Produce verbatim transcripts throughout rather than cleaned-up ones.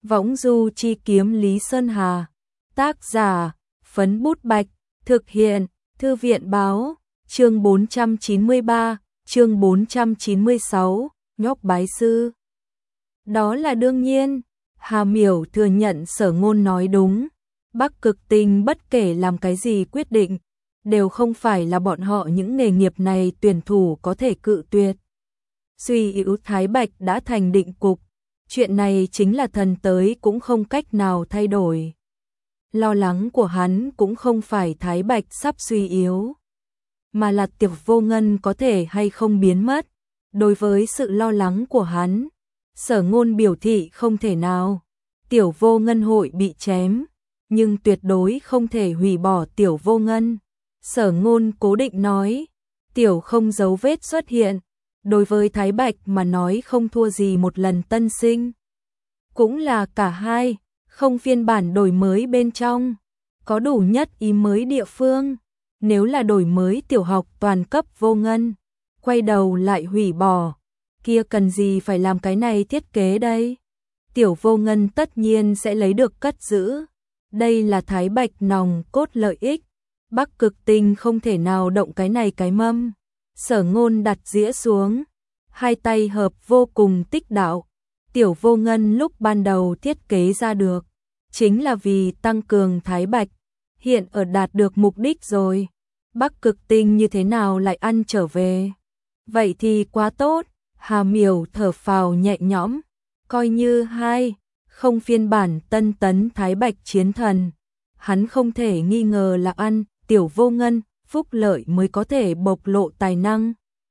Võng du chi kiếm Lý Sơn Hà. Tác giả, Phấn Bút Bạch. Thực hiện, Thư viện Báo. Chương bốn trăm chín mươi ba, chương bốn trăm chín mươi sáu, nhóc bái sư. Đó là đương nhiên, Hà Miểu thừa nhận Sở Ngôn nói đúng. Bắc Cực Tinh bất kể làm cái gì quyết định, đều không phải là bọn họ những nghề nghiệp này tuyển thủ có thể cự tuyệt. Suy yếu Thái Bạch đã thành định cục, chuyện này chính là thần tới cũng không cách nào thay đổi. Lo lắng của hắn cũng không phải Thái Bạch sắp suy yếu, mà là Tiểu Vô Ngân có thể hay không biến mất. Đối với sự lo lắng của hắn, Sở Ngôn biểu thị không thể nào. Tiểu Vô Ngân hội bị chém, nhưng tuyệt đối không thể hủy bỏ Tiểu Vô Ngân. Sở Ngôn cố định nói, Tiểu không dấu vết xuất hiện, đối với Thái Bạch mà nói không thua gì một lần tân sinh. Cũng là cả hai, không phiên bản đổi mới bên trong, có đủ nhất ý mới địa phương. Nếu là đổi mới tiểu học toàn cấp Vô Ngân, quay đầu lại hủy bỏ, kia cần gì phải làm cái này thiết kế đây? Tiểu Vô Ngân tất nhiên sẽ lấy được cất giữ. Đây là Thái Bạch nòng cốt lợi ích. Bắc Cực Tinh không thể nào động cái này cái mâm. Sở Ngôn đặt dĩa xuống, hai tay hợp vô cùng tích đạo. Tiểu Vô Ngân lúc ban đầu thiết kế ra được, chính là vì tăng cường Thái Bạch. Hiện ở đạt được mục đích rồi, Bắc Cực Tinh như thế nào lại ăn trở về? Vậy thì quá tốt. Hà Miểu thở phào nhẹ nhõm, coi như hai, không phiên bản tân tấn Thái Bạch chiến thần. Hắn không thể nghi ngờ là ăn Tiểu Vô Ngân phúc lợi mới có thể bộc lộ tài năng.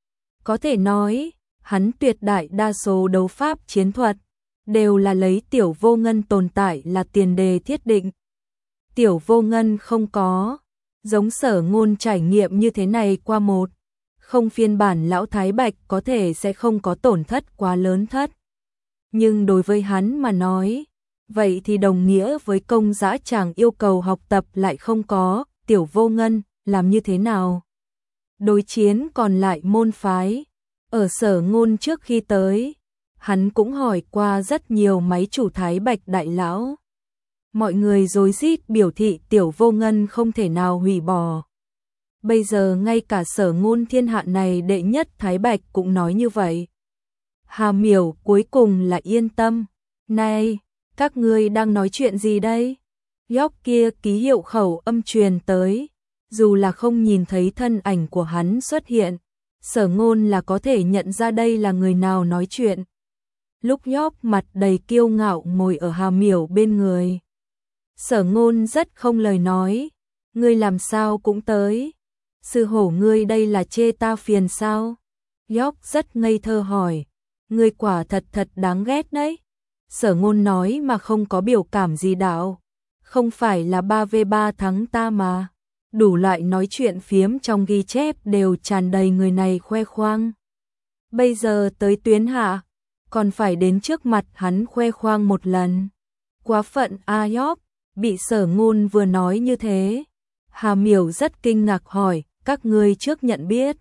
Có thể nói, hắn tuyệt đại đa số đấu pháp chiến thuật đều là lấy Tiểu Vô Ngân tồn tại là tiền đề thiết định. Tiểu Vô Ngân không có giống Sở Ngôn trải nghiệm như thế này qua một, không phiên bản lão Thái Bạch có thể sẽ không có tổn thất quá lớn thất. Nhưng đối với hắn mà nói, vậy thì đồng nghĩa với công dã tràng yêu cầu học tập lại không có. Tiểu Vô Ngân làm như thế nào? Đối chiến còn lại môn phái. Ở Sở Ngôn trước khi tới, hắn cũng hỏi qua rất nhiều máy chủ Thái Bạch đại lão. Mọi người rối rít biểu thị Tiểu Vô Ngân không thể nào hủy bỏ. Bây giờ ngay cả Sở Ngôn thiên hạ này đệ nhất Thái Bạch cũng nói như vậy. Hà Miểu cuối cùng là yên tâm. Này, các ngươi đang nói chuyện gì đây? Góc kia ký hiệu khẩu âm truyền tới, dù là không nhìn thấy thân ảnh của hắn xuất hiện, Sở Ngôn là có thể nhận ra đây là người nào nói chuyện. Lúc nhóc mặt đầy kiêu ngạo ngồi ở Hà Miểu bên người. Sở Ngôn rất không lời nói, ngươi làm sao cũng tới? Sư hổ ngươi đây là chê ta phiền sao? Nhóc rất ngây thơ hỏi, ngươi quả thật thật đáng ghét đấy. Sở Ngôn nói mà không có biểu cảm gì đạo. Không phải là ba vs ba thắng ta mà. Đủ loại nói chuyện phiếm trong ghi chép đều tràn đầy người này khoe khoang. Bây giờ tới tuyến hạ, còn phải đến trước mặt hắn khoe khoang một lần. Quá phận a nhóc. Bị Sở Ngôn vừa nói như thế, Hà Miểu rất kinh ngạc hỏi, các ngươi trước nhận biết.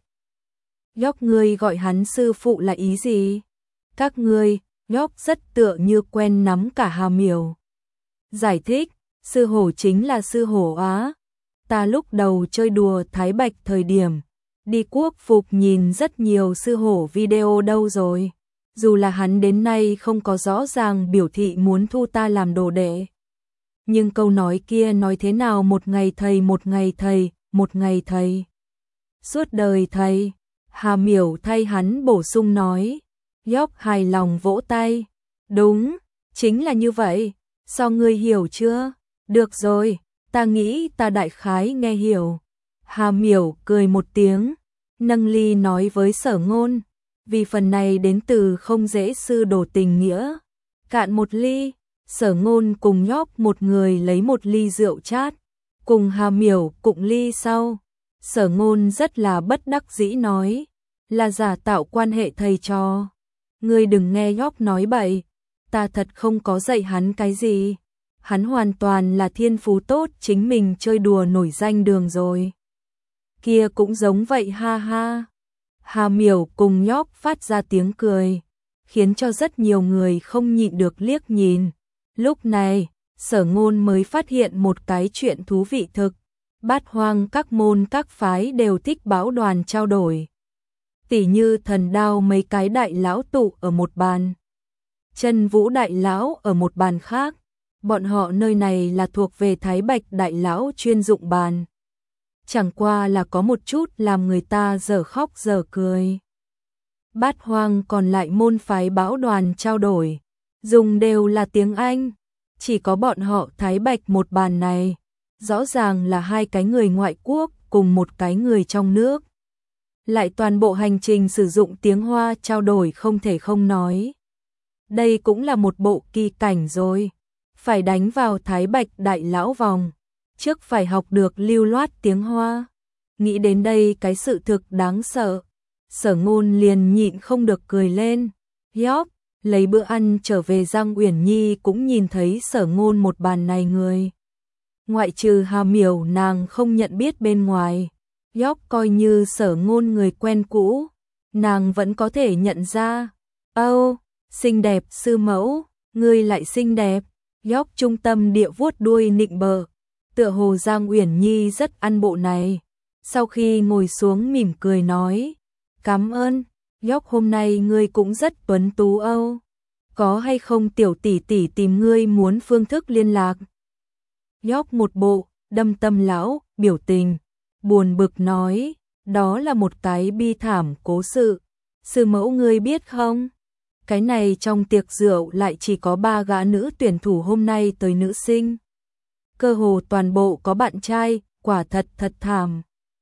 Nhóc ngươi gọi hắn sư phụ là ý gì? Các ngươi, nhóc rất tựa như quen nắm cả Hà Miểu. Giải thích, sư hổ chính là sư hổ á. Ta lúc đầu chơi đùa Thái Bạch thời điểm, đi quốc phục nhìn rất nhiều sư hổ video đâu rồi. Dù là hắn đến nay không có rõ ràng biểu thị muốn thu ta làm đồ đệ. Nhưng câu nói kia nói thế nào một ngày thầy một ngày thầy, một ngày thầy. Suốt đời thầy. Hà Miểu thay hắn bổ sung nói. Nhóc hài lòng vỗ tay. Đúng, chính là như vậy. Sao ngươi hiểu chưa? Được rồi, ta nghĩ ta đại khái nghe hiểu. Hà Miểu cười một tiếng, nâng ly nói với Sở Ngôn. Vì phần này đến từ không dễ sư đồ tình nghĩa. Cạn một ly. Sở Ngôn cùng nhóc một người lấy một ly rượu chát, cùng Hà Miểu cụng ly sau. Sở Ngôn rất là bất đắc dĩ nói, là giả tạo quan hệ thầy trò. Ngươi đừng nghe nhóc nói bậy, ta thật không có dạy hắn cái gì. Hắn hoàn toàn là thiên phú tốt, chính mình chơi đùa nổi danh đường rồi. Kia cũng giống vậy ha ha. Hà Miểu cùng nhóc phát ra tiếng cười, khiến cho rất nhiều người không nhịn được liếc nhìn. Lúc này, Sở Ngôn mới phát hiện một cái chuyện thú vị thực. Bát Hoang các môn các phái đều thích bão đoàn trao đổi. Tỉ như Thần Đao mấy cái đại lão tụ ở một bàn, Chân Vũ đại lão ở một bàn khác. Bọn họ nơi này là thuộc về Thái Bạch đại lão chuyên dụng bàn. Chẳng qua là có một chút làm người ta dở khóc dở cười. Bát Hoang còn lại môn phái bão đoàn trao đổi, dùng đều là tiếng Anh. Chỉ có bọn họ Thái Bạch một bàn này, rõ ràng là hai cái người ngoại quốc cùng một cái người trong nước. Lại toàn bộ hành trình sử dụng tiếng Hoa trao đổi không thể không nói. Đây cũng là một bộ kỳ cảnh rồi. Phải đánh vào Thái Bạch đại lão vòng, trước phải học được lưu loát tiếng Hoa. Nghĩ đến đây cái sự thực đáng sợ, Sở Ngôn liền nhịn không được cười lên. Gióc, lấy bữa ăn trở về Giang Uyển Nhi cũng nhìn thấy Sở Ngôn một bàn này người. Ngoại trừ Hà Miểu nàng không nhận biết bên ngoài, Gióc coi như Sở Ngôn người quen cũ, nàng vẫn có thể nhận ra. Âu, xinh đẹp sư mẫu, ngươi lại xinh đẹp. Gióc trung tâm địa vuốt đuôi nịnh bợ, tựa hồ Giang Uyển Nhi rất ăn bộ này. Sau khi ngồi xuống mỉm cười nói, cảm ơn, Gióc hôm nay ngươi cũng rất tuấn tú Âu. Có hay không tiểu tỷ tỷ tìm ngươi muốn phương thức liên lạc? Gióc một bộ, đâm tâm lão, biểu tình, buồn bực nói, đó là một cái bi thảm cố sự. Sư mẫu ngươi biết không? Cái này trong tiệc rượu lại chỉ có ba gã nữ tuyển thủ hôm nay tới nữ sinh. Cơ hồ toàn bộ có bạn trai, quả thật thật thảm.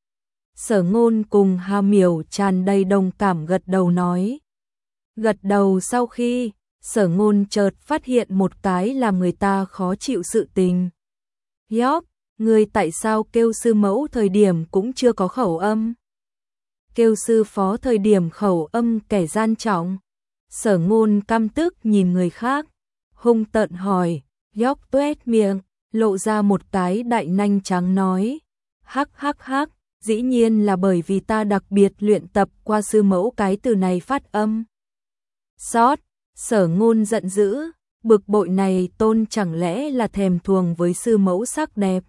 Sở Ngôn cùng Hà Miểu tràn đầy đồng cảm gật đầu nói. Gật đầu sau khi, Sở Ngôn chợt phát hiện một cái làm người ta khó chịu sự tình. Gióc, người tại sao kêu sư mẫu thời điểm cũng chưa có khẩu âm? Kêu sư phó thời điểm khẩu âm kẻ gian trọng. Sở Ngôn căm tức nhìn người khác, hung tợn hỏi, Gióc tuét miệng, lộ ra một cái đại nanh trắng nói, hắc hắc hắc, dĩ nhiên là bởi vì ta đặc biệt luyện tập qua sư mẫu cái từ này phát âm. Sót, Sở Ngôn giận dữ, bực bội này tôn chẳng lẽ là thèm thuồng với sư mẫu sắc đẹp.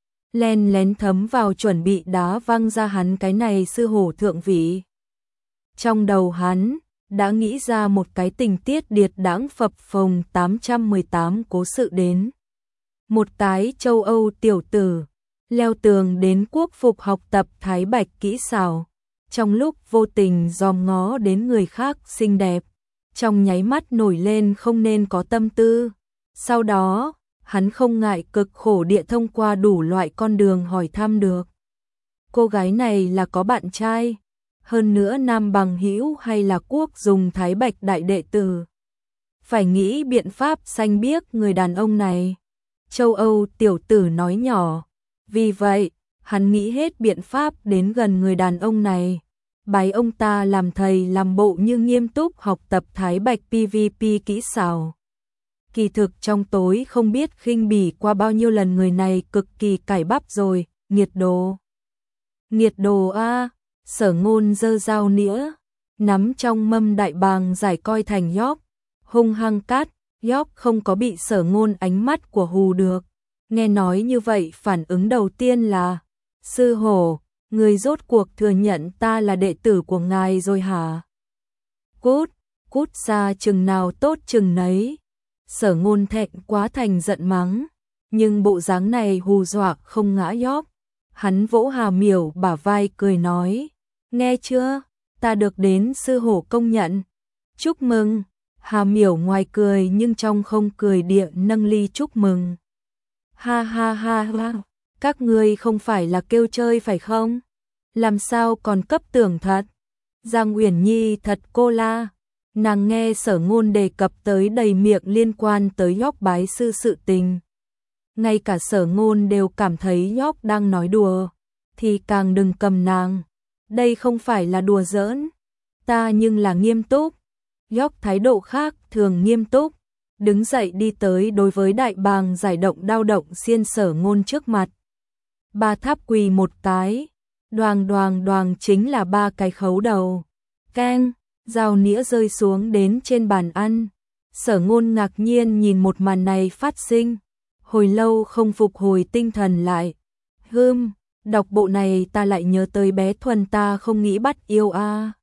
Len lén thấm vào chuẩn bị đá văng ra hắn cái này sư hổ thượng vị. Trong đầu hắn đã nghĩ ra một cái tình tiết điệt đãng phập phồng tám trăm mười tám cố sự đến. Một cái châu Âu tiểu tử, leo tường đến quốc phục học tập Thái Bạch kỹ xảo. Trong lúc vô tình dòm ngó đến người khác xinh đẹp, trong nháy mắt nổi lên không nên có tâm tư. Sau đó, hắn không ngại cực khổ địa thông qua đủ loại con đường hỏi thăm được. Cô gái này là có bạn trai, hơn nữa nam bằng hữu hay là quốc dùng Thái Bạch đại đệ tử. Phải nghĩ biện pháp xanh biếc người đàn ông này. Châu Âu tiểu tử nói nhỏ. Vì vậy, hắn nghĩ hết biện pháp đến gần người đàn ông này. Bái ông ta làm thầy làm bộ như nghiêm túc học tập Thái Bạch pê vê pê kỹ xảo. Kỳ thực trong tối không biết khinh bỉ qua bao nhiêu lần người này cực kỳ cải bắp rồi, nghiệt đồ. Nghiệt đồ a. Sở Ngôn giơ dao nĩa, nắm trong mâm đại bàng giải coi thành Gióc, hung hăng cắt. Gióc không có bị Sở Ngôn ánh mắt của hù được. Nghe nói như vậy phản ứng đầu tiên là, sư hổ, người rốt cuộc thừa nhận ta là đệ tử của ngài rồi hả? Cút, cút xa chừng nào tốt chừng nấy. Sở Ngôn thẹn quá thành giận mắng, nhưng bộ dáng này hù dọa không ngã Gióc. Hắn vỗ Hà Miểu bả vai cười nói, nghe chưa, ta được đến sư hổ công nhận. Chúc mừng. Hà Miểu ngoài cười nhưng trong không cười địa nâng ly chúc mừng. Ha ha ha ha, các ngươi không phải là kêu chơi phải không? Làm sao còn cấp tưởng thật? Giang Uyển Nhi thật cô la. Nàng nghe Sở Ngôn đề cập tới đầy miệng liên quan tới Gióc bái sư sự tình. Ngay cả Sở Ngôn đều cảm thấy Gióc đang nói đùa, thì càng đừng cầm nàng. Đây không phải là đùa giỡn, ta nhưng là nghiêm túc. Gióc thái độ khác thường nghiêm túc, đứng dậy đi tới đối với đại bàng giải động đao động xiên Sở Ngôn trước mặt. Ba tháp quỳ một cái, đoàng đoàng đoàng chính là ba cái khấu đầu. Keng, dao nĩa rơi xuống đến trên bàn ăn. Sở Ngôn ngạc nhiên nhìn một màn này phát sinh, hồi lâu không phục hồi tinh thần lại. Hừm, đọc bộ này ta lại nhớ tới bé Thuần ta không nghĩ bắt yêu a.